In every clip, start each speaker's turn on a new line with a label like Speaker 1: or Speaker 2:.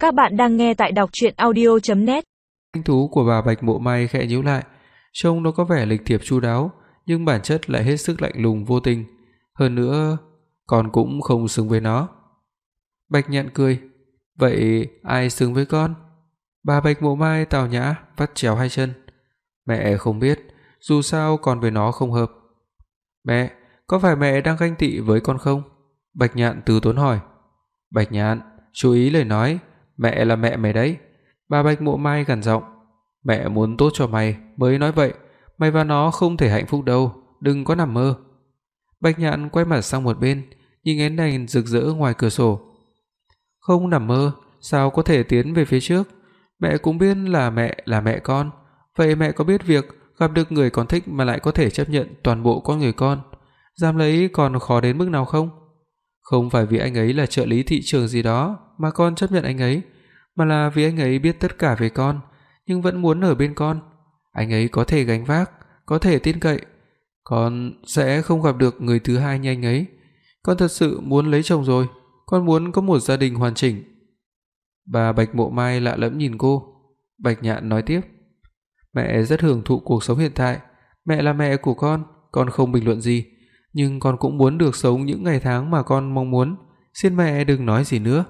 Speaker 1: Các bạn đang nghe tại đọc truyện audio.net.
Speaker 2: Thanh thú của bà Bạch Mộ Mai khẽ nhíu lại, trông nó có vẻ lịch thiệp chu đáo, nhưng bản chất lại hết sức lạnh lùng vô tình, hơn nữa con cũng không xứng với nó. Bạch Nhạn cười, vậy ai xứng với con? Bà Bạch Mộ Mai tào nhã vắt chéo hai chân. Mẹ không biết, dù sao con với nó không hợp. Mẹ, có phải mẹ đang ganh tị với con không? Bạch Nhạn từ tốn hỏi. Bạch Nhạn, chú ý lời nói, mẹ là mẹ mày đấy. Bà Bạch Mộ Mai gằn giọng. Mẹ muốn tốt cho mày mới nói vậy, mày và nó không thể hạnh phúc đâu, đừng có nằm mơ. Bạch Nhạn quay mặt sang một bên, nhìn ánh đèn rực rỡ ngoài cửa sổ. Không nằm mơ, sao có thể tiến về phía trước? Mẹ cũng biết là mẹ con, vậy mẹ có biết việc gặp được người con thích mà lại có thể chấp nhận toàn bộ con người con, dám lấy con khó đến mức nào không? Không phải vì anh ấy là trợ lý thị trường gì đó mà con chấp nhận anh ấy, mà là vì anh ấy biết tất cả về con, nhưng vẫn muốn ở bên con. Anh ấy có thể gánh vác, có thể tin cậy. Con sẽ không gặp được người thứ hai như anh ấy. Con thật sự muốn lấy chồng rồi, con muốn có một gia đình hoàn chỉnh. Bà Bạch Mộ Mai lạ lẫm nhìn cô. Bạch Nhạn nói tiếp. Mẹ rất hưởng thụ cuộc sống hiện tại, mẹ là mẹ của con không bình luận gì, nhưng con cũng muốn được sống những ngày tháng mà con mong muốn, xin mẹ đừng nói gì nữa.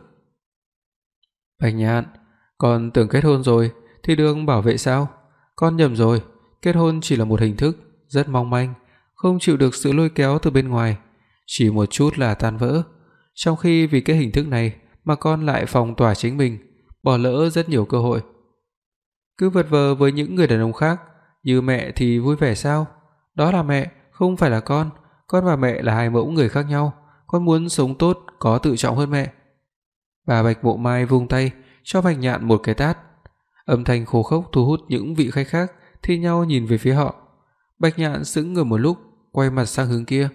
Speaker 2: Bạch Nhạn, con tưởng kết hôn rồi thì được bảo vệ sao? Con nhầm rồi, kết hôn chỉ là một hình thức rất mong manh, không chịu được sự lôi kéo từ bên ngoài, chỉ một chút là tan vỡ. Trong khi vì cái hình thức này mà con lại phong tỏa chính mình, bỏ lỡ rất nhiều cơ hội. Cứ vật vờ với những người đàn ông khác, như mẹ thì vui vẻ sao? Đó là mẹ, không phải là con và mẹ là hai mẫu người khác nhau, con muốn sống tốt, có tự trọng hơn mẹ. Bà Bạch Mộ Mai vung tay cho Bạch Nhạn một cái tát. Âm thanh khô khốc thu hút những vị khách khác thi nhau nhìn về phía họ. Bạch Nhạn sững người một lúc, quay mặt sang hướng kia.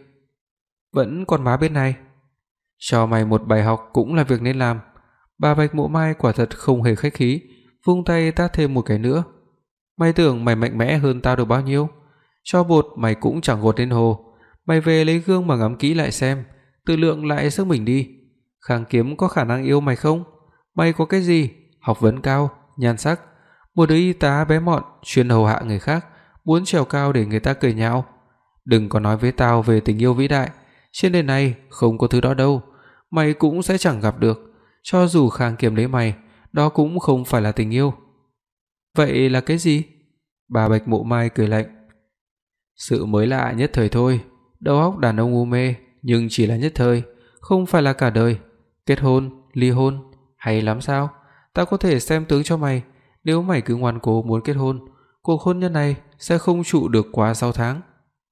Speaker 2: Vẫn còn má bên này. Cho mày một bài học cũng là việc nên làm. Bà Bạch Mộ Mai quả thật không hề khách khí, vung tay tát thêm một cái nữa. Mày tưởng mày mạnh mẽ hơn tao được bao nhiêu? Cho bột mày cũng chẳng gột lên hồ. Mày về lấy gương mà ngắm kỹ lại xem, tự lượng lại sức mình đi. Khang Kiếm có khả năng yêu mày không? Mày có cái gì? Học vấn cao, nhan sắc, một đứa y tá bé mọn chuyên hầu hạ người khác, muốn trèo cao để người ta cười nhạo. Đừng có nói với tao về tình yêu vĩ đại, trên đời này không có thứ đó đâu, mày cũng sẽ chẳng gặp được. Cho dù Khang Kiếm lấy mày, đó cũng không phải là tình yêu. Vậy là cái gì? Bà Bạch Mộ Mai cười lạnh. Sự mới lạ nhất thời thôi, đầu óc đàn ông u mê, nhưng chỉ là nhất thời, không phải là cả đời. Kết hôn, ly hôn, hay lắm sao? Tao có thể xem tướng cho mày, nếu mày cứ ngoan cố muốn kết hôn, cuộc hôn nhân này sẽ không trụ được quá 6 tháng.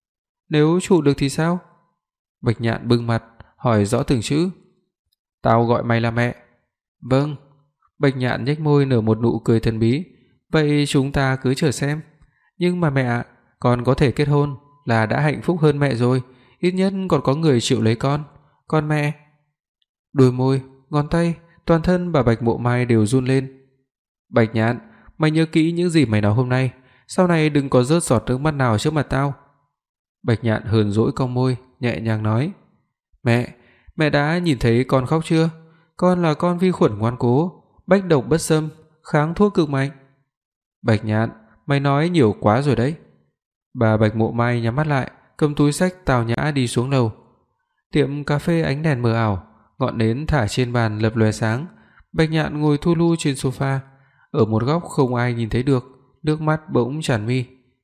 Speaker 2: Nếu trụ được thì sao? Bạch Nhạn bừng mặt, hỏi rõ từng chữ. Tao gọi mày là mẹ. Vâng. Bạch Nhạn nhếch môi nở một nụ cười thần bí. Vậy chúng ta cứ chờ xem. Nhưng mà mẹ ạ, con có thể kết hôn là đã hạnh phúc hơn mẹ rồi, ít nhất còn có người chịu lấy con. Còn mẹ? Đôi môi, ngón tay, toàn thân bà Bạch Mộ Mai đều run lên. Bạch Nhạn, mày nhớ kỹ những gì mày nói hôm nay, sau này đừng có rớt giọt nước mắt nào trước mặt tao. Bạch Nhạn hờn dỗi cong môi, nhẹ nhàng nói. Mẹ đã nhìn thấy con khóc chưa? Con là con vi khuẩn ngoan cố, bách độc bất xâm, kháng thuốc cực mạnh. Bạch Nhạn, mày nói nhiều quá rồi đấy. Bà Bạch Mộ Mai nhắm mắt lại, cầm túi xách tào nhã đi xuống lầu. Tiệm cà phê ánh đèn mờ ảo, ngọn nến thả trên bàn lập lòe sáng. Bạch Nhạn ngồi thu lu trên sofa, ở một góc không ai nhìn thấy được, nước mắt bỗng tràn mi.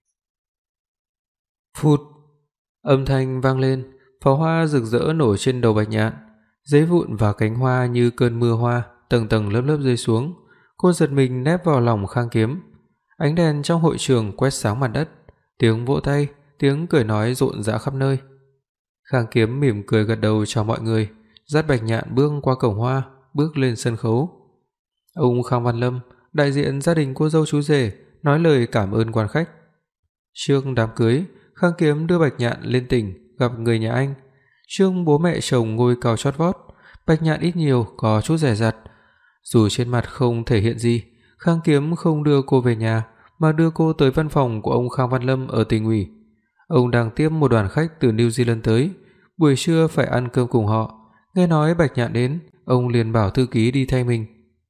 Speaker 2: Phụt, âm thanh vang lên, pháo hoa rực rỡ nổi trên đầu Bạch Nhạn, giấy vụn và cánh hoa như cơn mưa hoa tầng tầng lớp lớp rơi xuống. Cô giật mình nép vào lòng Khang Kiếm. Ánh đèn trong hội trường quét sáng mặt đất, tiếng vỗ tay, tiếng cười nói rộn rã khắp nơi. Khang Kiếm mỉm cười gật đầu chào mọi người, dắt Bạch Nhạn bước qua cổng hoa, bước lên sân khấu. Ông Khang Văn Lâm, đại diện gia đình cô dâu chú rể, nói lời cảm ơn quan khách. Trước đám cưới, Khang Kiếm đưa Bạch Nhạn lên tỉnh gặp người nhà anh. Trước bố mẹ chồng ngôi cao chót vót, Bạch Nhạn ít nhiều có chút dè dặt. Dù trên mặt không thể hiện gì, Khang Kiếm không đưa cô về nhà mà đưa cô tới văn phòng của ông Khang Văn Lâm ở tỉnh ủy. Ông đang tiếp một đoàn khách từ New Zealand tới, buổi trưa phải ăn cơm cùng họ. Nghe nói Bạch Nhạn đến, ông liền bảo thư ký đi thay mình.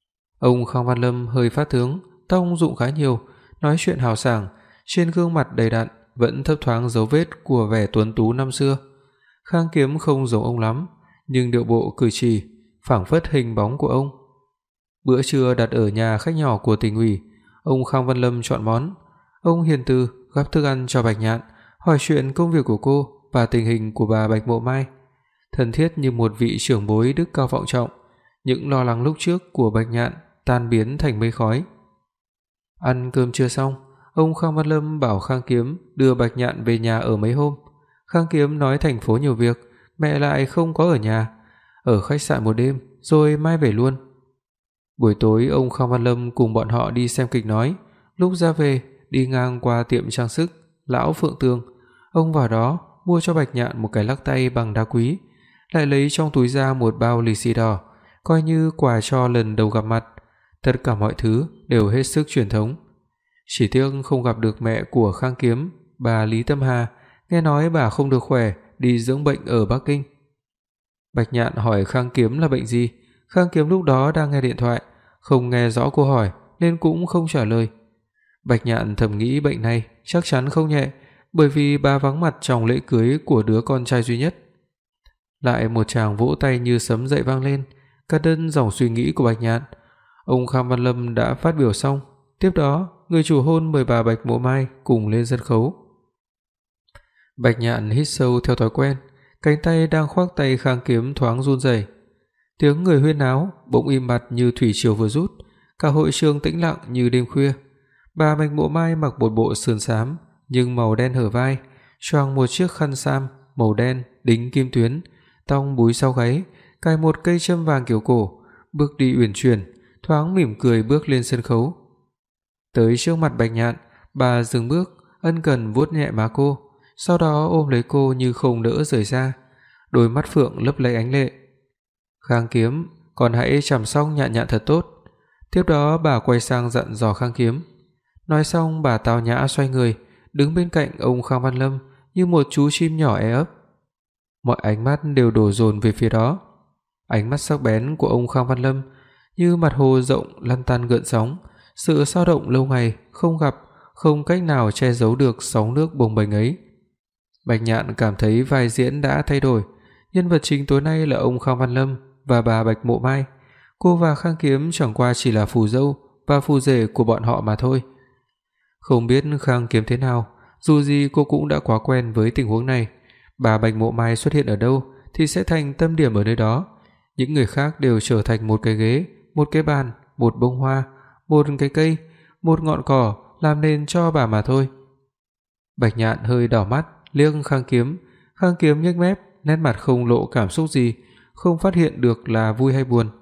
Speaker 2: Ông Khang Văn Lâm hơi phát tướng, tóc rụng khá nhiều, nói chuyện hào sảng, trên gương mặt đầy đặn vẫn thấp thoáng dấu vết của vẻ tuấn tú năm xưa. Khang Kiếm không giống ông lắm, nhưng điệu bộ cử chỉ phảng phất hình bóng của ông. Bữa trưa đặt ở nhà khách nhỏ của tỉnh ủy, ông Khang Văn Lâm chọn món. Ông hiền từ gắp thức ăn cho Bạch Nhạn, hỏi chuyện công việc của cô và tình hình của bà Bạch Mộ Mai, thân thiết như một vị trưởng bối đức cao vọng trọng. Những lo lắng lúc trước của Bạch Nhạn tan biến thành mây khói. Ăn cơm trưa xong, ông Khang Văn Lâm bảo Khang Kiếm đưa Bạch Nhạn về nhà ở mấy hôm. Khang Kiếm nói thành phố nhiều việc, mẹ lại không có ở nhà, ở khách sạn một đêm rồi mai về luôn. Buổi tối ông Khang Văn Lâm cùng bọn họ đi xem kịch nói, lúc ra về đi ngang qua tiệm trang sức lão Phượng Tường, ông vào đó mua cho Bạch Nhạn một cái lắc tay bằng đá quý, lại lấy trong túi ra một bao lì xì đỏ, coi như quà cho lần đầu gặp mặt. Tất cả mọi thứ đều hết sức truyền thống. Chỉ tiếc không gặp được mẹ của Khang Kiếm, bà Lý Tâm Hà, nghe nói bà không được khỏe, đi dưỡng bệnh ở Bắc Kinh. Bạch Nhạn hỏi Khang Kiếm là bệnh gì. Khang Kiếm lúc đó đang nghe điện thoại, không nghe rõ câu hỏi nên cũng không trả lời. Bạch Nhạn thầm nghĩ bệnh này chắc chắn không nhẹ, bởi vì bà vắng mặt trong lễ cưới của đứa con trai duy nhất. Lại một tràng vỗ tay như sấm dậy vang lên, cắt đứt dòng suy nghĩ của Bạch Nhạn. Ông Khang Văn Lâm đã phát biểu xong, tiếp đó người chủ hôn mời bà Bạch Mộ Mai cùng lên sân khấu. Bạch Nhạn hít sâu theo thói quen, cánh tay đang khoác tay Khang Kiếm thoáng run rẩy. Tiếng người huyên náo bỗng im bặt như thủy triều vừa rút, cả hội trường tĩnh lặng như đêm khuya. Bà Bạch Mộ Mai mặc một bộ sườn xám nhưng màu đen hở vai, choàng một chiếc khăn sam màu đen đính kim tuyến, tóc búi sau gáy, cài một cây châm vàng kiểu cổ, bước đi uyển chuyển, thoáng mỉm cười bước lên sân khấu. Tới trước mặt Bạch Nhạn, bà dừng bước, ân cần vuốt nhẹ má cô, sau đó ôm lấy cô như không nỡ rời ra, đôi mắt phượng lấp lánh ánh lệ. Khang Kiếm, con hãy chăm sóc Nhạn Nhạn thật tốt. Tiếp đó bà quay sang dặn dò Khang Kiếm. Nói xong bà tao nhã xoay người, đứng bên cạnh ông Khang Văn Lâm như một chú chim nhỏ e ấp. Mọi ánh mắt đều đổ dồn về phía đó. Ánh mắt sắc bén của ông Khang Văn Lâm như mặt hồ rộng lăn tăn gợn sóng, sự sao động lâu ngày không gặp, không cách nào che giấu được sóng nước bồng bềnh ấy. Bạch Nhạn cảm thấy vai diễn đã thay đổi, nhân vật chính tối nay là ông Khang Văn Lâm và bà Bạch Mộ Mai. Cô và Khang Kiếm chẳng qua chỉ là phù dâu và phù rể của bọn họ mà thôi. Không biết Khang Kiếm thế nào, dù gì cô cũng đã quá quen với tình huống này. Bà Bạch Mộ Mai xuất hiện ở đâu thì sẽ thành tâm điểm ở nơi đó. Những người khác đều trở thành một cái ghế, một cái bàn, một bông hoa, một cái cây, một ngọn cỏ làm nên cho bà mà thôi. Bạch Nhạn hơi đỏ mắt liếc Khang Kiếm. Khang Kiếm nhếch mép, nét mặt không lộ cảm xúc gì, không phát hiện được là vui hay buồn.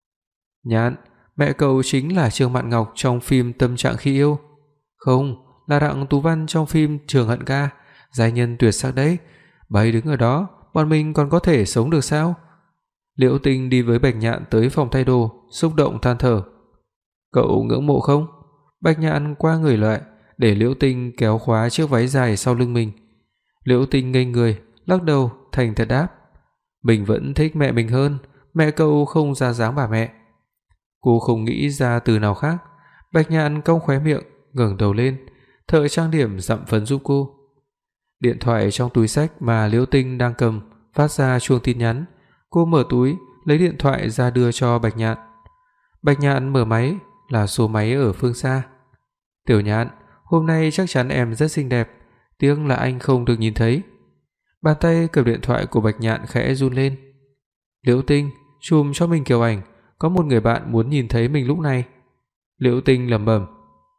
Speaker 2: Nhạn, mẹ cậu chính là Trương Mạn Ngọc trong phim Tâm Trạng Khi Yêu. Không, là Đặng Tú Văn trong phim Trường Hận Ca, giai nhân tuyệt sắc đấy. Bà ấy đứng ở đó, bọn mình còn có thể sống được sao? Liễu Tinh đi với Bạch Nhạn tới phòng thay đồ, xúc động than thở. Cậu ngưỡng mộ không? Bạch Nhạn qua người lại, để Liễu Tinh kéo khóa chiếc váy dài sau lưng mình. Liễu Tinh ngây người, lắc đầu, thành thật đáp. Mình vẫn thích mẹ mình hơn, mẹ cậu không ra dáng bà mẹ. Cô không nghĩ ra từ nào khác. Bạch Nhạn cong khóe miệng, ngẩng đầu lên, thợ trang điểm dặm phấn giúp cô. Điện thoại trong túi xách mà Liễu Tinh đang cầm phát ra chuông tin nhắn. Cô mở túi, lấy điện thoại ra đưa cho Bạch Nhạn. Bạch Nhạn mở máy, là số máy ở phương xa. Tiểu Nhạn, hôm nay chắc chắn em rất xinh đẹp, tiếc là anh không được nhìn thấy. Bàn tay cầm điện thoại của Bạch Nhạn khẽ run lên. Liễu Tinh, chùm cho mình kiểu ảnh, có một người bạn muốn nhìn thấy mình lúc này. Liễu Tinh lẩm bẩm.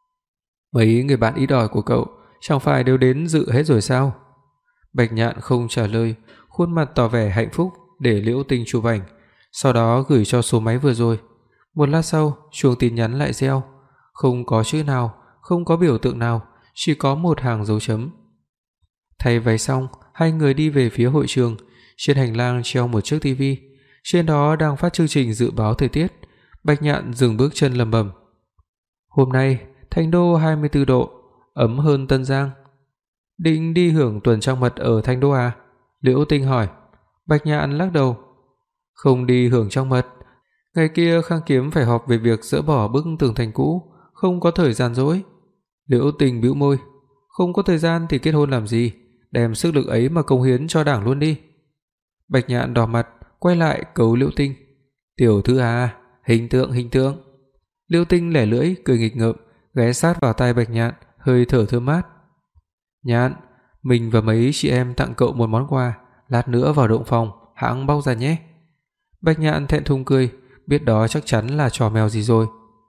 Speaker 2: Mấy người bạn ít ỏi của cậu chẳng phải đều đến dự hết rồi sao? Bạch Nhạn không trả lời, khuôn mặt tỏ vẻ hạnh phúc để Liễu Tinh chụp ảnh, sau đó gửi cho số máy vừa rồi. Một lát sau, chuông tin nhắn lại reo, không có chữ nào, không có biểu tượng nào, chỉ có một hàng dấu chấm. Thay váy xong, hai người đi về phía hội trường. Trên hành lang treo một chiếc tivi, trên đó đang phát chương trình dự báo thời tiết. Bạch Nhạn dừng bước chân lẩm bẩm. Hôm nay Thành Đô 24 độ, ấm hơn Tân Giang. Định đi hưởng tuần trăng mật ở Thành Đô à? Liễu Tinh hỏi. Bạch Nhạn lắc đầu. Không đi hưởng trăng mật, Ngày kia Khang Kiếm phải họp về việc dỡ bỏ bức tường thành cũ, không có thời gian rỗi. Liễu Tình bĩu môi, không có thời gian thì kết hôn làm gì, đem sức lực ấy mà cống hiến cho Đảng luôn đi. Bạch Nhạn đỏ mặt, quay lại cầu Liễu Tinh, "Tiểu thư à, hình tượng." Liễu Tinh lẻ lưỡi cười nghịch ngợm, ghé sát vào tai Bạch Nhạn, hơi thở thơm mát. "Nhạn, mình và mấy chị em tặng cậu một món quà, lát nữa vào động phòng hãng bóc ra nhé." Bạch Nhạn thẹn thùng cười, biết đó chắc chắn là trò mèo gì rồi.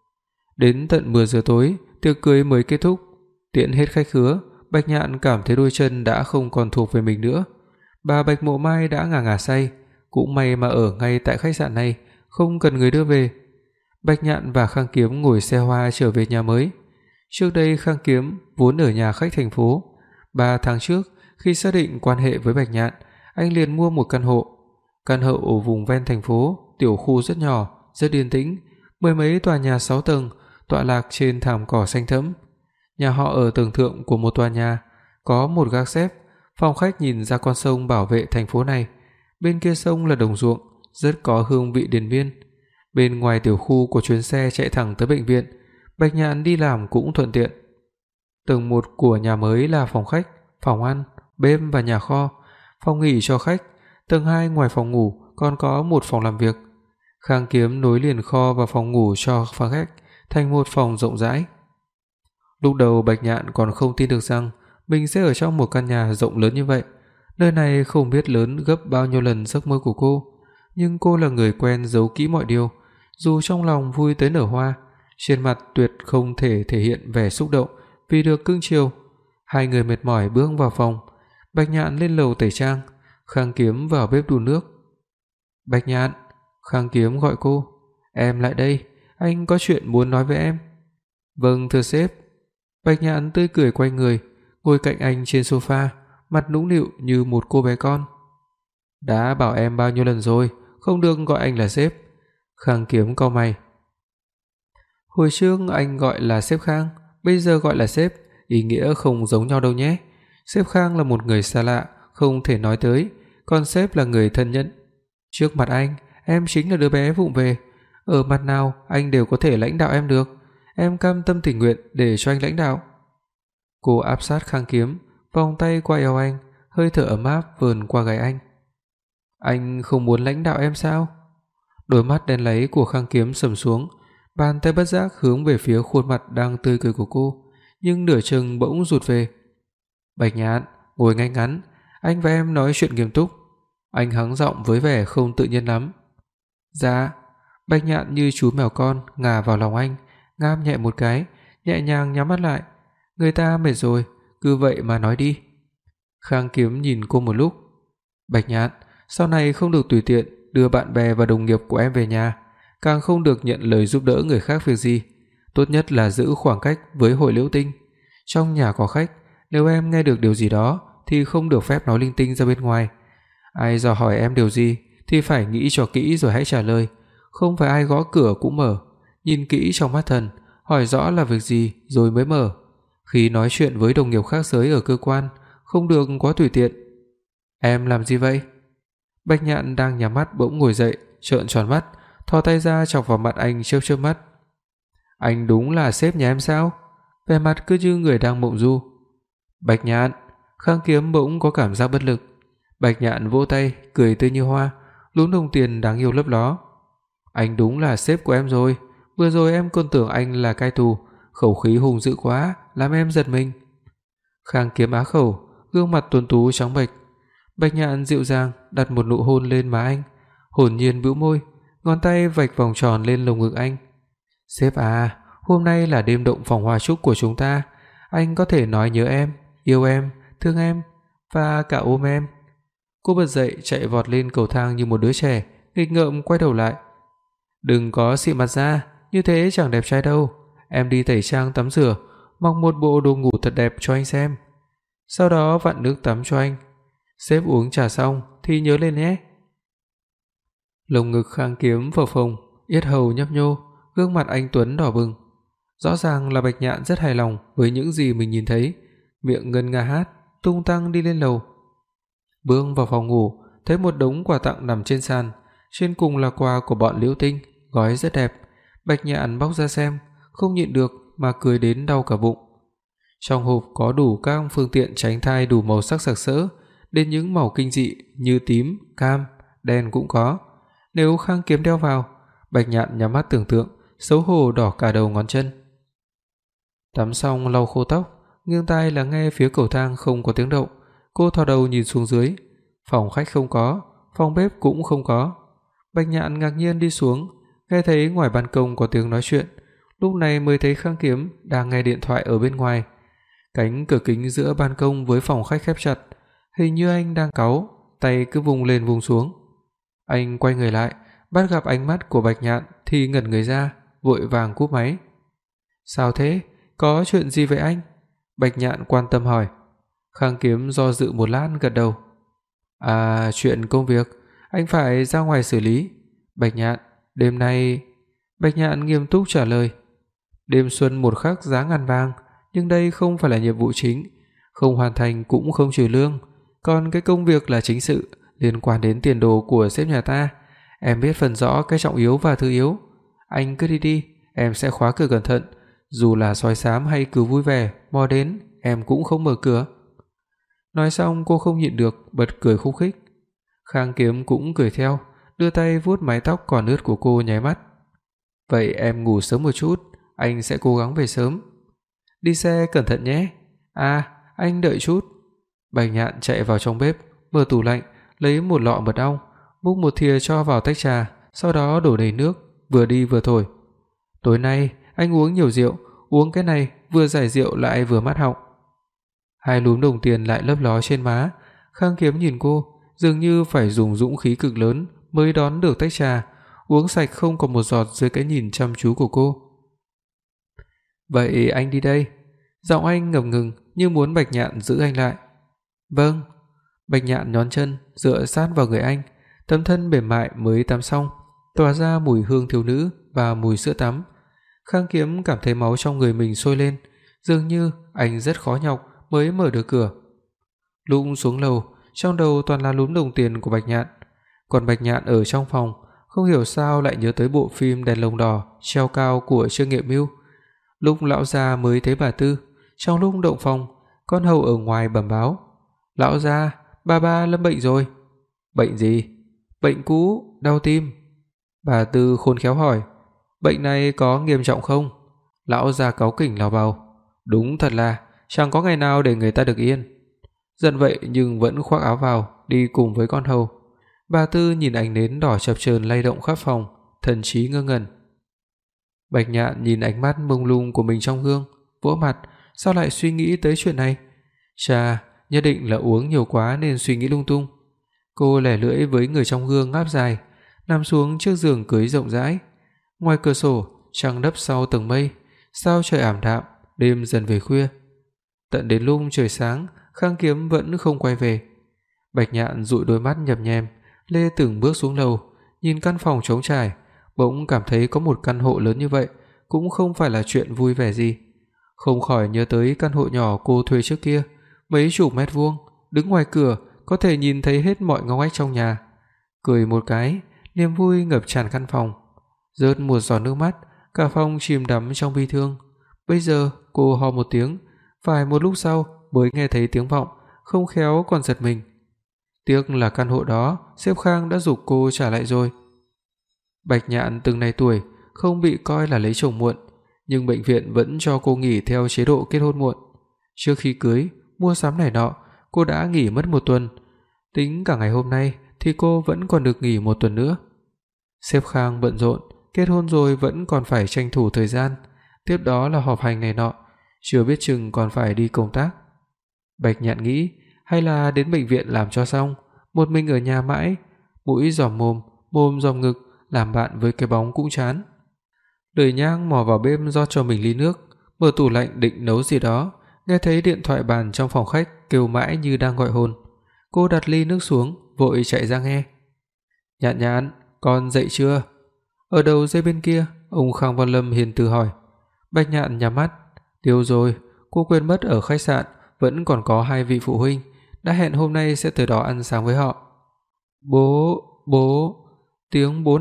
Speaker 2: Đến tận 10 giờ tối, tiệc cưới mới kết thúc. Tiễn hết khách khứa, Bạch Nhạn cảm thấy đôi chân đã không còn thuộc về mình nữa. Bà Bạch Mộ Mai đã ngà ngà say, cũng may mà ở ngay tại khách sạn này, không cần người đưa về. Bạch Nhạn và Khang Kiếm ngồi xe hoa trở về nhà mới. Trước đây Khang Kiếm vốn ở nhà khách thành phố. 3 tháng trước, khi xác định quan hệ với Bạch Nhạn, anh liền mua một căn hộ. Căn hộ ở vùng ven thành phố, tiểu khu rất nhỏ, rất yên tĩnh, mười mấy tòa nhà 6 tầng, tọa lạc trên thảm cỏ xanh thẫm. Nhà họ ở tầng thượng của một tòa nhà, có một gác xếp, phòng khách nhìn ra con sông bảo vệ thành phố này. Bên kia sông là đồng ruộng, rất có hương vị điền biên. Bên ngoài tiểu khu của chuyến xe chạy thẳng tới bệnh viện, Bạch Nhạn đi làm cũng thuận tiện. Tầng 1 của nhà mới là phòng khách, phòng ăn, bếp và nhà kho, phòng nghỉ cho khách. Tầng 2 ngoài phòng ngủ còn có một phòng làm việc. Khang Kiếm nối liền kho và phòng ngủ cho phòng khách thành một phòng rộng rãi. Lúc đầu Bạch Nhạn còn không tin được rằng mình sẽ ở trong một căn nhà rộng lớn như vậy. Nơi này không biết lớn gấp bao nhiêu lần giấc mơ của cô, nhưng cô là người quen giấu kỹ mọi điều, dù trong lòng vui tới nở hoa, trên mặt tuyệt không thể thể hiện vẻ xúc động vì được cưng chiều. Hai người mệt mỏi bước vào phòng, Bạch Nhạn lên lầu tẩy trang, Khang Kiếm vào bếp đun nước. "Bạch Nhạn." Khang Kiếm gọi cô, "Em lại đây, anh có chuyện muốn nói với em." "Vâng thưa sếp." Bạch Nhạn tươi cười quay người, ngồi cạnh anh trên sofa, mặt nũng nịu như một cô bé con. "Đã bảo em bao nhiêu lần rồi, không được gọi anh là sếp." Khang Kiếm cau mày. "Hồi trước anh gọi là sếp Khang, bây giờ gọi là sếp, ý nghĩa không giống nhau đâu nhé. Sếp Khang là một người xa lạ, không thể nói tới, còn sếp là người thân nhất. Trước mặt anh, em chính là đứa bé vụng về, ở mặt nào anh đều có thể lãnh đạo em được, em cam tâm tình nguyện để cho anh lãnh đạo." Cô áp sát Khang Kiếm, vòng tay qua eo anh, hơi thở ấm áp vờn qua gáy anh. "Anh không muốn lãnh đạo em sao?" Đôi mắt đen láy của Khang Kiếm sầm xuống, bàn tay bất giác hướng về phía khuôn mặt đang tươi cười của cô, nhưng nửa chừng bỗng rụt về. "Bạch Nhạn, ngồi ngay ngắn, anh và em nói chuyện nghiêm túc." Anh hắng giọng với vẻ không tự nhiên lắm. "Dạ." Bạch Nhạn như chú mèo con ngả vào lòng anh, ngam nhẹ một cái, nhẹ nhàng nhắm mắt lại. "Người ta mệt rồi, cứ vậy mà nói đi." Khang Kiếm nhìn cô một lúc. "Bạch Nhạn, sau này không được tùy tiện đưa bạn bè và đồng nghiệp của em về nhà, càng không được nhận lời giúp đỡ người khác việc gì, tốt nhất là giữ khoảng cách với hội Liễu Tinh. Trong nhà có khách, nếu em nghe được điều gì đó thì không được phép nói linh tinh ra bên ngoài. Ai dò hỏi em điều gì thì phải nghĩ cho kỹ rồi hãy trả lời, không phải ai gõ cửa cũng mở, nhìn kỹ trong mắt thần, hỏi rõ là việc gì rồi mới mở. Khi nói chuyện với đồng nghiệp khác giới ở cơ quan, không được quá tùy tiện." "Em làm gì vậy?" Bạch Nhạn đang nhắm mắt bỗng ngồi dậy, trợn tròn mắt, thò tay ra chọc vào mặt anh chớp chớp mắt. "Anh đúng là sếp nhà em sao?" Vẻ mặt cứ như người đang mộng du. "Bạch Nhạn." Khang Kiếm bỗng có cảm giác bất lực. Bạch Nhạn vỗ tay, cười tươi như hoa, lúm đồng tiền đáng yêu lấp ló. "Anh đúng là sếp của em rồi, vừa rồi em còn tưởng anh là cai tù, khẩu khí hùng dữ quá, làm em giật mình." Khang Kiếm á khẩu, gương mặt tuấn tú trắng bệch. Bạch Nhạn dịu dàng đặt một nụ hôn lên má anh, hồn nhiên bĩu môi, ngón tay vạch vòng tròn lên lồng ngực anh. "Sếp à, hôm nay là đêm động phòng hoa trúc của chúng ta, anh có thể nói nhớ em, yêu em, thương em và cả ôm em." Cô bật dậy chạy vọt lên cầu thang như một đứa trẻ, nghịch ngợm quay đầu lại. "Đừng có xị mặt ra, như thế chẳng đẹp trai đâu. Em đi tẩy trang tắm rửa, mặc một bộ đồ ngủ thật đẹp cho anh xem. Sau đó vặn nước tắm cho anh. Sếp uống trà xong thì nhớ lên nhé." Lồng ngực Khang Kiếm phập phồng, yết hầu nhấp nhô, gương mặt anh tuấn đỏ bừng. Rõ ràng là Bạch Nhạn rất hài lòng với những gì mình nhìn thấy, miệng ngân nga hát, tung tăng đi lên lầu. Bước vào phòng ngủ, thấy một đống quà tặng nằm trên sàn, trên cùng là quà của bọn Liễu Tinh, gói rất đẹp. Bạch Nhạn bóc ra xem, không nhịn được mà cười đến đau cả bụng. Trong hộp có đủ các phương tiện tránh thai đủ màu sắc sặc sỡ, đến những màu kinh dị như tím, cam, đen cũng có. Nếu Khang Kiếm đeo vào, Bạch Nhạn nhắm mắt tưởng tượng, xấu hổ đỏ cả đầu ngón chân. Tắm xong lau khô tóc, nghiêng tai lắng nghe phía cầu thang không có tiếng động, cô thò đầu nhìn xuống dưới. Phòng khách không có, phòng bếp cũng không có. Bạch Nhạn ngạc nhiên đi xuống, nghe thấy ngoài ban công có tiếng nói chuyện, lúc này mới thấy Khang Kiếm đang nghe điện thoại ở bên ngoài. Cánh cửa kính giữa ban công với phòng khách khép chặt, hình như anh đang cáu, tay cứ vùng lên vùng xuống. Anh quay người lại, bắt gặp ánh mắt của Bạch Nhạn thì ngẩn người ra, vội vàng cúp máy. "Sao thế? Có chuyện gì vậy anh?" Bạch Nhạn quan tâm hỏi. Khang Kiếm do dự một lát gật đầu. "À, chuyện công việc, anh phải ra ngoài xử lý." "Bạch Nhạn, đêm nay..." Bạch Nhạn nghiêm túc trả lời. "Đêm xuân một khắc giá ngàn vàng, nhưng đây không phải là nhiệm vụ chính, không hoàn thành cũng không trừ lương, còn cái công việc là chính sự, liên quan đến tiền đồ của sếp nhà ta. Em biết phần rõ cái trọng yếu và thứ yếu. Anh cứ đi đi, em sẽ khóa cửa cẩn thận, dù là sói xám hay cừu vui vẻ mò đến, em cũng không mở cửa." Nói xong cô không nhịn được bật cười khúc khích. Khang Kiếm cũng cười theo, đưa tay vuốt mái tóc còn ướt của cô nháy mắt. "Vậy em ngủ sớm một chút, anh sẽ cố gắng về sớm." "Đi xe cẩn thận nhé." "À, anh đợi chút." Bạch Nhạn chạy vào trong bếp, mở tủ lạnh, lấy một lọ mật ong, múc một thìa cho vào tách trà, sau đó đổ đầy nước, vừa đi vừa thổi. "Tối nay anh uống nhiều rượu, uống cái này vừa giải rượu lại vừa mát họng." Hai lúm đồng tiền lại lấp ló trên má. Khang Kiếm nhìn cô, dường như phải dùng dũng khí cực lớn mới đón được tách trà, uống sạch không còn một giọt dưới cái nhìn chăm chú của cô. "Vậy anh đi đây." Giọng anh ngập ngừng như muốn Bạch Nhạn giữ anh lại. "Vâng." Bạch Nhạn nhón chân dựa sát vào người anh, tấm thân mềm mại mới tắm xong, tỏa ra mùi hương thiếu nữ và mùi sữa tắm. Khang Kiếm cảm thấy máu trong người mình sôi lên, dường như anh rất khó nhọc mới mở được cửa. Lúc xuống lầu, trong đầu toàn là lúm đồng tiền của Bạch Nhạn, còn Bạch Nhạn ở trong phòng, không hiểu sao lại nhớ tới bộ phim Đèn lồng đỏ treo cao của Trương Nghệ Mưu. Lúc lão gia mới thấy bà Tư, trong lúc động phòng, con hầu ở ngoài bẩm báo: "Lão gia, ba lâm bệnh rồi." "Bệnh gì?" "Bệnh cũ, đau tim." Bà Tư khôn khéo hỏi: "Bệnh này có nghiêm trọng không?" Lão gia cáu kỉnh lao vào: "Đúng thật là chẳng có ngày nào để người ta được yên." Giận vậy nhưng vẫn khoác áo vào, đi cùng với con hầu. Bà Tư nhìn ánh nến đỏ chập chờn lay động khắp phòng, thần trí ngơ ngẩn. Bạch Nhạn nhìn ánh mắt mông lung của mình trong gương, vỗ mặt, sao lại suy nghĩ tới chuyện này? Chà, nhất định là uống nhiều quá nên suy nghĩ lung tung. Cô lẻ lưỡi với người trong gương ngáp dài, nằm xuống chiếc giường cưới rộng rãi. Ngoài cửa sổ, trăng đắp sau tầng mây, sao trời ảm đạm, đêm dần về khuya. Tận đến lúc trời sáng, Khang Kiếm vẫn không quay về. Bạch Nhạn dụi đôi mắt nhập nhèm, lê từng bước xuống lầu, nhìn căn phòng trống trải, bỗng cảm thấy có một căn hộ lớn như vậy cũng không phải là chuyện vui vẻ gì. Không khỏi nhớ tới căn hộ nhỏ cô thuê trước kia, mấy chục mét vuông, đứng ngoài cửa có thể nhìn thấy hết mọi ngóc ngách trong nhà. Cười một cái, niềm vui ngập tràn căn phòng. Rớt một giọt nước mắt, cả phòng chìm đắm trong bi thương. Bây giờ cô ho một tiếng, phải một lúc sau mới nghe thấy tiếng vọng, không khéo còn giật mình. Tiếc là căn hộ đó sếp Khang đã giục cô trả lại rồi. Bạch Nhạn từng này tuổi, không bị coi là lấy chồng muộn, nhưng bệnh viện vẫn cho cô nghỉ theo chế độ kết hôn muộn. Trước khi cưới, mua sắm này nọ, cô đã nghỉ mất 1 tuần. Tính cả ngày hôm nay thì cô vẫn còn được nghỉ 1 tuần nữa. Sếp Khang bận rộn, kết hôn rồi vẫn còn phải tranh thủ thời gian, tiếp đó là họp hành này nọ, chưa biết chừng còn phải đi công tác. Bạch Nhạn nghĩ, hay là đến bệnh viện làm cho xong, một mình ở nhà mãi, mũi giòm mồm, mồm giòm ngực, làm bạn với cái bóng cũng chán. Đời Nhang mò vào bếp rót cho mình ly nước, mở tủ lạnh định nấu gì đó, nghe thấy điện thoại bàn trong phòng khách kêu mãi như đang gọi hồn. Cô đặt ly nước xuống, vội chạy ra nghe. "Nhạn Nhạn, con dậy chưa?" Ở đầu dây bên kia, ông Khang Văn Lâm hiền từ hỏi. Bạch Nhạn nhắm mắt, "Tiêu rồi, cô quên mất ở khách sạn vẫn còn có 2 vị phụ huynh, đã hẹn hôm nay sẽ tới đó ăn sáng với họ." Bố." Tiếng bố này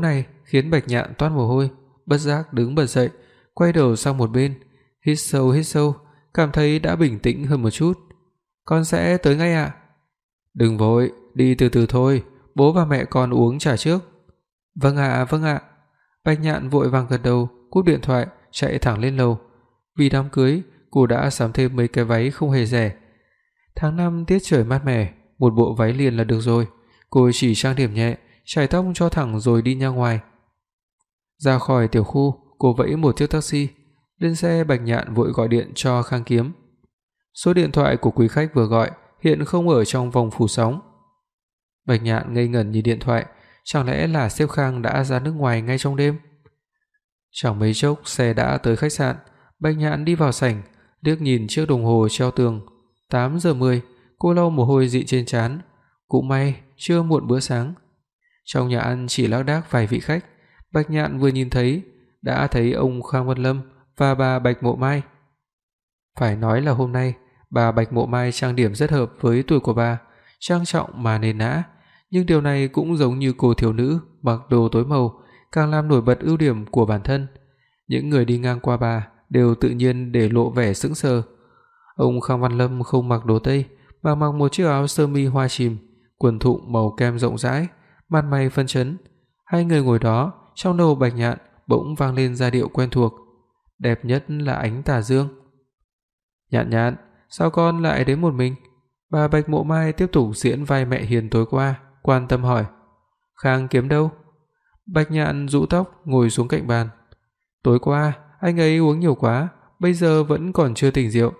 Speaker 2: khiến Bạch Nhạn toát mồ hôi, bất giác đứng bật dậy, quay đầu sang một bên, hít sâu, cảm thấy đã bình tĩnh hơn một chút. "Con sẽ tới ngay ạ." "Đừng vội, đi từ từ thôi, bố và mẹ con uống trà trước." Vâng ạ." Bạch Nhạn vội vàng gật đầu, cúp điện thoại, chạy thẳng lên lầu. Vì đám cưới, cô đã sắm thêm mấy cái váy không hề rẻ. Tháng 5 tiết trời mát mẻ, một bộ váy liền là được rồi. Cô chỉ trang điểm nhẹ, chải tóc cho thẳng rồi đi ra ngoài. Ra khỏi tiểu khu, cô vẫy một chiếc taxi. Lên xe, Bạch Nhạn vội gọi điện cho Khang Kiếm. Số điện thoại của quý khách vừa gọi hiện không ở trong vòng phủ sóng. Bạch Nhạn ngây ngẩn nhìn điện thoại, chẳng lẽ là sếp Khang đã ra nước ngoài ngay trong đêm? Chẳng mấy chốc xe đã tới khách sạn. Bạch Nhạn đi vào sảnh, liếc nhìn chiếc đồng hồ treo tường. 8:10, cô lau mồ hôi dị trên trán. Cũng may chưa muộn bữa sáng. Trong nhà ăn chỉ lác đác vài vị khách. Bạch Nhạn vừa nhìn thấy đã thấy ông Khang Văn Lâm và bà Bạch Mộ Mai. Phải nói là hôm nay bà Bạch Mộ Mai trang điểm rất hợp với tuổi của bà, trang trọng mà nền nã, nhưng điều này cũng giống như cô thiếu nữ mặc đồ tối màu, càng làm nổi bật ưu điểm của bản thân. Những người đi ngang qua bà đều tự nhiên để lộ vẻ sững sờ. Ông Khang Văn Lâm không mặc đồ tây mà mặc một chiếc áo sơ mi hoa chìm, quần thụng màu kem rộng rãi, mặt mày phấn chấn. Hai người ngồi đó, trong đầu Bạch Nhạn bỗng vang lên giai điệu quen thuộc, đẹp nhất là ánh tà dương. "Nhạn Nhạn, sao con lại đến một mình?" Bà Bạch Mộ Mai tiếp tục diễn vai mẹ hiền tối qua, quan tâm hỏi. "Khang Kiếm đâu?" Bạch Nhạn rũ tóc ngồi xuống cạnh bàn. "Tối qua anh ấy uống nhiều quá, bây giờ vẫn còn chưa tỉnh rượu."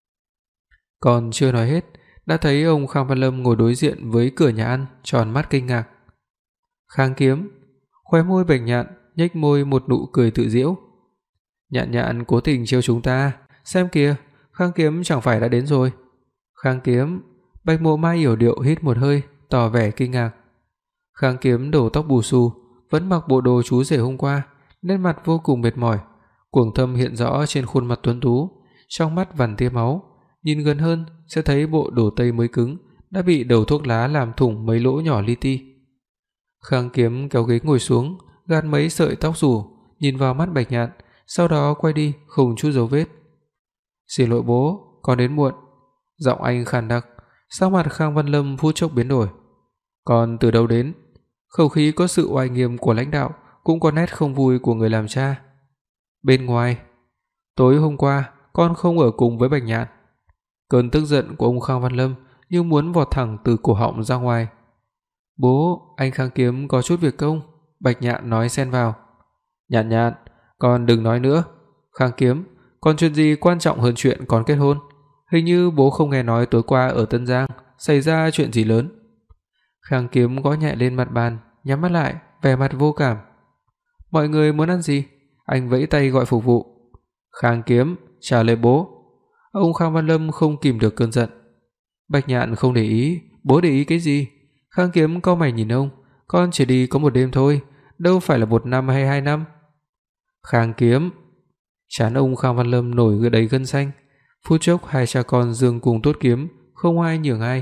Speaker 2: Còn chưa nói hết, đã thấy ông Khang Văn Lâm ngồi đối diện với cửa nhà ăn, tròn mắt kinh ngạc. "Khang Kiếm." Khóe môi Bạch Nhạn nhếch môi một nụ cười tự giễu. "Nhạn Nhạn cố tình trêu chúng ta, xem kìa, Khang Kiếm chẳng phải đã đến rồi." "Khang Kiếm?" Bạch Mộ Mai yểu điệu hít một hơi, tỏ vẻ kinh ngạc. Khang Kiếm đầu tóc bù xù, vẫn mặc bộ đồ chú rể hôm qua, nét mặt vô cùng mệt mỏi, cuồng thâm hiện rõ trên khuôn mặt tuấn tú, trong mắt vằn tia máu, nhìn gần hơn sẽ thấy bộ đồ tây mới cứng đã bị đầu thuốc lá làm thủng mấy lỗ nhỏ li ti. Khang Kiếm kéo ghế ngồi xuống, gạt mấy sợi tóc rủ, nhìn vào mắt Bạch Nhạn, sau đó quay đi không chút dấu vết. "Xin lỗi bố, con đến muộn." Giọng anh khàn đặc, sắc mặt Khang Văn Lâm phút chốc biến đổi. "Con từ đâu đến?" Khẩu khí có sự oai nghiêm của lãnh đạo, cũng có nét không vui của người làm cha. "Bên ngoài, tối hôm qua con không ở cùng với Bạch Nhạn." Cơn tức giận của ông Khang Văn Lâm như muốn vọt thẳng từ cổ họng ra ngoài. "Bố, anh Khang Kiếm có chút việc công." Bạch Nhạn nói xen vào. "Nhạn Nhạn, con đừng nói nữa. Khang Kiếm, còn chuyện gì quan trọng hơn chuyện con kết hôn? Hình như bố không nghe nói tối qua ở Tân Giang xảy ra chuyện gì lớn." Khang Kiếm gõ nhẹ lên mặt bàn, nhắm mắt lại, vẻ mặt vô cảm. "Mọi người muốn ăn gì?" Anh vẫy tay gọi phục vụ. "Khang Kiếm, trả lời bố." Ông Khang Văn Lâm không kìm được cơn giận. Bạch Nhạn không để ý, "Bố để ý cái gì?" Khang Kiếm cau mày nhìn ông, "Con chỉ đi có một đêm thôi, đâu phải là 1 năm hay 2 năm." "Khang Kiếm." Trán ông Khang Văn Lâm nổi đầy gân xanh. Phút chốc hai cha con giương cùng tốt kiếm, không ai nhường ai.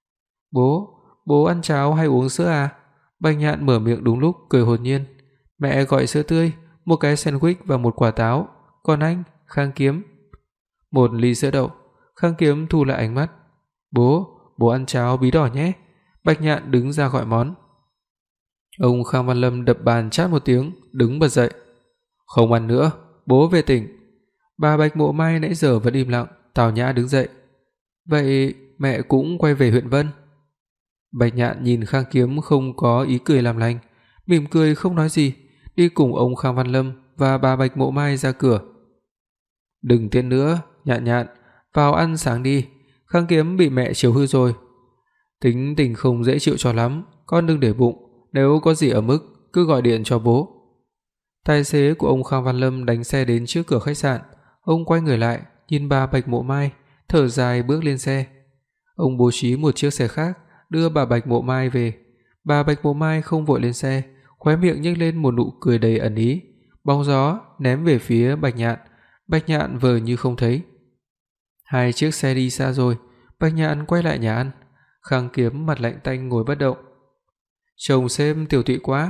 Speaker 2: Bố ăn cháo hay uống sữa à?" Bạch Nhạn mở miệng đúng lúc, cười hồn nhiên. "Mẹ gọi sữa tươi, một cái sandwich và một quả táo, còn anh, Khang Kiếm?" "1 ly sữa đậu." Khang Kiếm thu lại ánh mắt. Bố ăn cháo bí đỏ nhé." Bạch Nhạn đứng ra gọi món. Ông Khang Văn Lâm đập bàn chát một tiếng, đứng bật dậy. "Không ăn nữa, bố về tỉnh." Bà Bạch Mộ Mai nãy giờ vẫn im lặng, tào nhã đứng dậy. "Vậy mẹ cũng quay về huyện Vân?" Bạch Nhạn nhìn Khang Kiếm không có ý cười làm lành, mỉm cười không nói gì, đi cùng ông Khang Văn Lâm và bà Bạch Mộ Mai ra cửa. "Đừng tiễn nữa, Nhạn Nhạn, vào ăn sáng đi, Khang Kiếm bị mẹ chiều hư rồi. Tính tình không dễ chịu cho lắm, con đừng để bụng, nếu có gì ở mức cứ gọi điện cho bố." Tài xế của ông Khang Văn Lâm đánh xe đến trước cửa khách sạn, ông quay người lại, nhìn bà Bạch Mộ Mai, thở dài bước lên xe. Ông bố trí một chiếc xe khác đưa bà Bạch Mộ Mai về. Bà Bạch Mộ Mai không vội lên xe, khóe miệng nhếch lên một nụ cười đầy ẩn ý, bóng gió ném về phía Bạch Nhạn. Bạch Nhạn vờ như không thấy. Hai chiếc xe đi xa rồi, Bạch Nhạn quay lại nhà ăn. Khang Kiếm mặt lạnh tanh ngồi bất động. "Chồng xem tiểu tụy quá."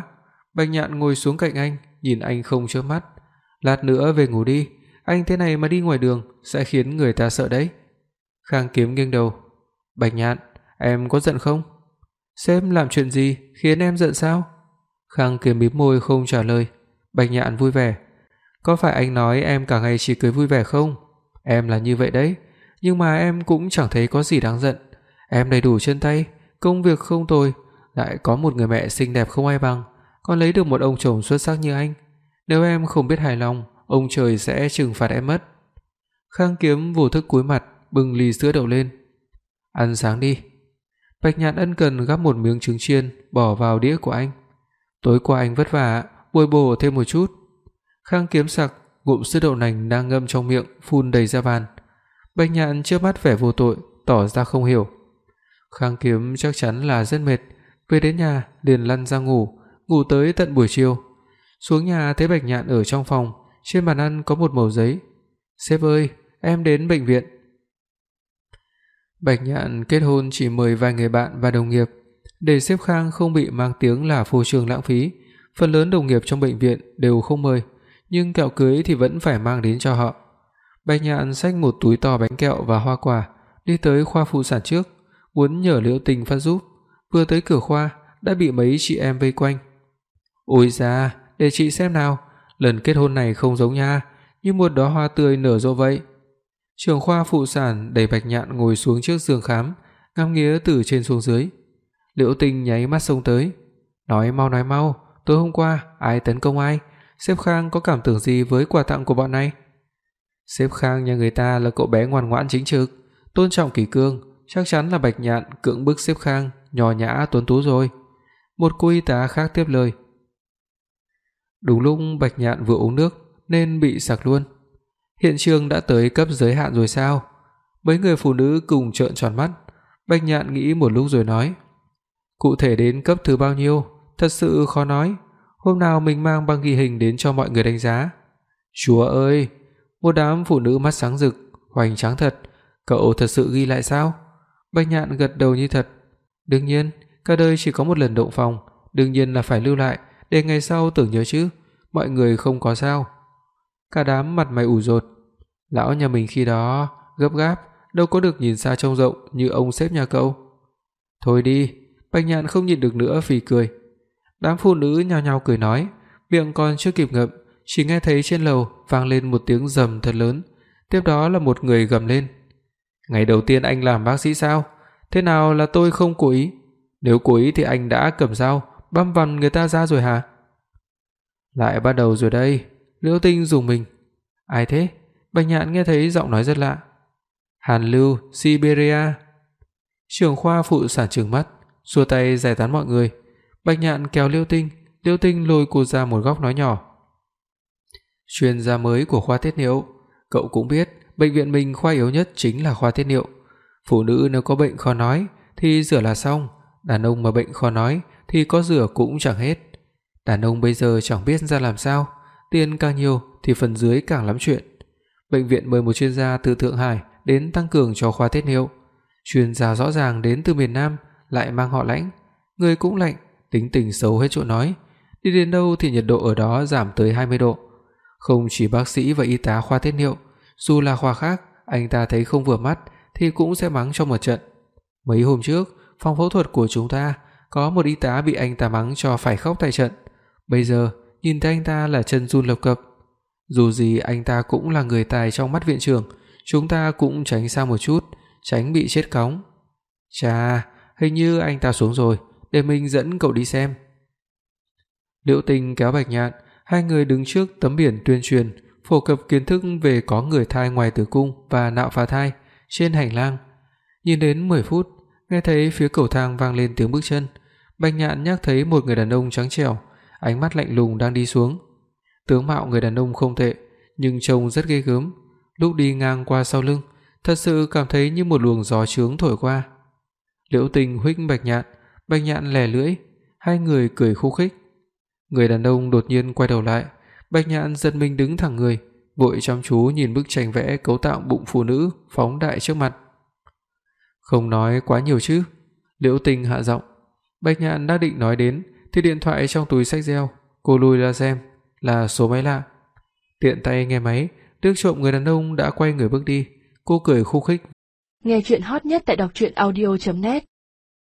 Speaker 2: Bạch Nhạn ngồi xuống cạnh anh, nhìn anh không chớp mắt. "Lát nữa về ngủ đi, anh thế này mà đi ngoài đường sẽ khiến người ta sợ đấy." Khang Kiếm nghiêng đầu. "Bạch Nhạn, em có giận không?" "Sếp làm chuyện gì khiến em giận sao?" Khang Kiếm mím môi không trả lời. Bạch Nhạn vui vẻ. "Có phải anh nói em cả ngày chỉ cười vui vẻ không? Em là như vậy đấy, nhưng mà em cũng chẳng thấy có gì đáng giận. Em đầy đủ chân tay, công việc không tồi, lại có một người mẹ xinh đẹp không ai bằng, còn lấy được một ông chồng xuất sắc như anh. Nếu em không biết hài lòng, ông trời sẽ trừng phạt em mất." Khang Kiếm vô thức cúi mặt, bưng ly sữa đậu lên. "Ăn sáng đi." Bạch Nhạn ân cần gắp một miếng trứng chiên bỏ vào đĩa của anh. "Tối qua anh vất vả, bồi bổ thêm một chút." Khang Kiếm sặc, ngụm sữa đậu nành đang ngâm trong miệng phun đầy ra bàn. Bạch Nhạn chớp mắt vẻ vô tội, tỏ ra không hiểu. Khang Kiếm chắc chắn là rất mệt, về đến nhà liền lăn ra ngủ, ngủ tới tận buổi chiều. Xuống nhà thấy Bạch Nhạn ở trong phòng, trên bàn ăn có một mẩu giấy. "Sếp ơi, em đến bệnh viện." Bạch Nhạn kết hôn chỉ mời vài người bạn và đồng nghiệp, để sếp Khang không bị mang tiếng là phô trương lãng phí, phần lớn đồng nghiệp trong bệnh viện đều không mời, nhưng kẹo cưới thì vẫn phải mang đến cho họ. Bạch Nhạn xách một túi to bánh kẹo và hoa quả, đi tới khoa phụ sản trước, muốn nhờ Liễu Tình phát giúp. Vừa tới cửa khoa đã bị mấy chị em vây quanh. "Ôi da, để chị xem nào, lần kết hôn này không giống nha, như một đóa hoa tươi nở rộ vậy." Trưởng khoa phụ sản đẩy Bạch Nhạn ngồi xuống trước giường khám, ngắm nghía từ trên xuống dưới. Liễu Tình nháy mắt xông tới, nói mau, tối hôm qua ai tấn công ai? Sếp Khang có cảm tưởng gì với quà tặng của bọn này?" "Sếp Khang nhà người ta là cậu bé ngoan ngoãn chính trực, tôn trọng kỷ cương, chắc chắn là Bạch Nhạn cưỡng bức sếp Khang nho nhã tuấn tú rồi." Một cô y tá khác tiếp lời. Đúng lúc Bạch Nhạn vừa uống nước nên bị sặc luôn. Hiện trường đã tới cấp giới hạn rồi sao? Mấy người phụ nữ cùng trợn tròn mắt. Bạch Nhạn nghĩ một lúc rồi nói, cụ thể đến cấp thứ bao nhiêu thật sự khó nói, hôm nào mình mang băng ghi hình đến cho mọi người đánh giá. Chúa ơi, một đám phụ nữ mắt sáng rực, hoành tráng thật, cậu thật sự ghi lại sao? Bạch Nhạn gật đầu như thật. Đương nhiên, cả đời chỉ có một lần động phòng, đương nhiên là phải lưu lại để ngày sau tưởng nhớ chứ, mọi người không có sao. Cả đám mặt mày ủ rột. Lão nhà mình khi đó gấp gáp, đâu có được nhìn xa trông rộng như ông sếp nhà cậu. Thôi đi, Bạch Nhạn không nhịn được nữa phì cười. Đám phụ nữ nhao nhao cười nói, miệng còn chưa kịp ngậm, chỉ nghe thấy trên lầu vang lên một tiếng rầm thật lớn, tiếp đó là một người gầm lên. Ngày đầu tiên anh làm bác sĩ sao? Thế nào là tôi không cố ý? Nếu cố ý thì anh đã cầm dao băm vằm người ta ra rồi hả? Lại bắt đầu rồi đây. Liễu Tinh dùng mình. Ai thế? Bạch Nhạn nghe thấy giọng nói rất lạ. Hàn Lưu, Siberia. Trưởng khoa phụ sản trừng mắt, xua tay giải tán mọi người. Bạch Nhạn kéo Liễu Tinh lôi cô ra một góc nói nhỏ. Chuyên gia mới của khoa tiết niệu, cậu cũng biết, bệnh viện mình khoa yếu nhất chính là khoa tiết niệu. Phụ nữ nếu có bệnh khó nói thì rửa là xong, đàn ông mà bệnh khó nói thì có rửa cũng chẳng hết. Đàn ông bây giờ chẳng biết ra làm sao, tiền càng nhiều thì phần dưới càng lắm chuyện. Bệnh viện mời một chuyên gia từ Thượng Hải đến tăng cường cho khoa tiết niệu. Chuyên gia rõ ràng đến từ miền Nam, lại mang họ Lãnh, người cũng lạnh, tính tình xấu hết chỗ nói, đi đến đâu thì nhiệt độ ở đó giảm tới 20 độ. Không chỉ bác sĩ và y tá khoa tiết niệu, dù là khoa khác, anh ta thấy không vừa mắt thì cũng sẽ mắng cho một trận. Mấy hôm trước, phòng phẫu thuật của chúng ta có một y tá bị anh ta mắng cho phải khóc tại trận. Bây giờ, nhìn thấy anh ta là chân run lập cập. Dù gì anh ta cũng là người tài trong mắt viện trưởng, chúng ta cũng tránh xa một chút, tránh bị chết cóng. Chà, hình như anh ta xuống rồi, để mình dẫn cậu đi xem. Liễu Tình kéo Bạch Nhạn, hai người đứng trước tấm biển tuyên truyền phổ cập kiến thức về có người thai ngoài tử cung và nạo phá thai trên hành lang. Nhìn đến 10 phút, nghe thấy phía cầu thang vang lên tiếng bước chân. Bạch Nhạn nhắc thấy một người đàn ông trắng trẻo, ánh mắt lạnh lùng đang đi xuống. Tướng mạo người đàn ông không tệ, nhưng trông rất ghê gớm. Lúc đi ngang qua sau lưng, thật sự cảm thấy như một luồng gió chướng thổi qua. Liễu Tình huých Bạch Nhạn lè lưỡi, hai người cười khúc khích. Người đàn ông đột nhiên quay đầu lại, Bạch Nhạn giật mình đứng thẳng người, vội chăm chú nhìn bức tranh vẽ cấu tạo bụng phụ nữ phóng đại trước mặt. Không nói quá nhiều chứ? Liễu Tình hạ giọng. Bạch Nhạn đã định nói đến thì điện thoại trong túi xách reo cô lùi ra xem, là số máy lạ. Tiện tay nghe máy, liếc trộm người đàn ông đã quay người bước đi, cô cười khúc khích.
Speaker 1: Nghe truyện hot nhất tại đọc truyện audio net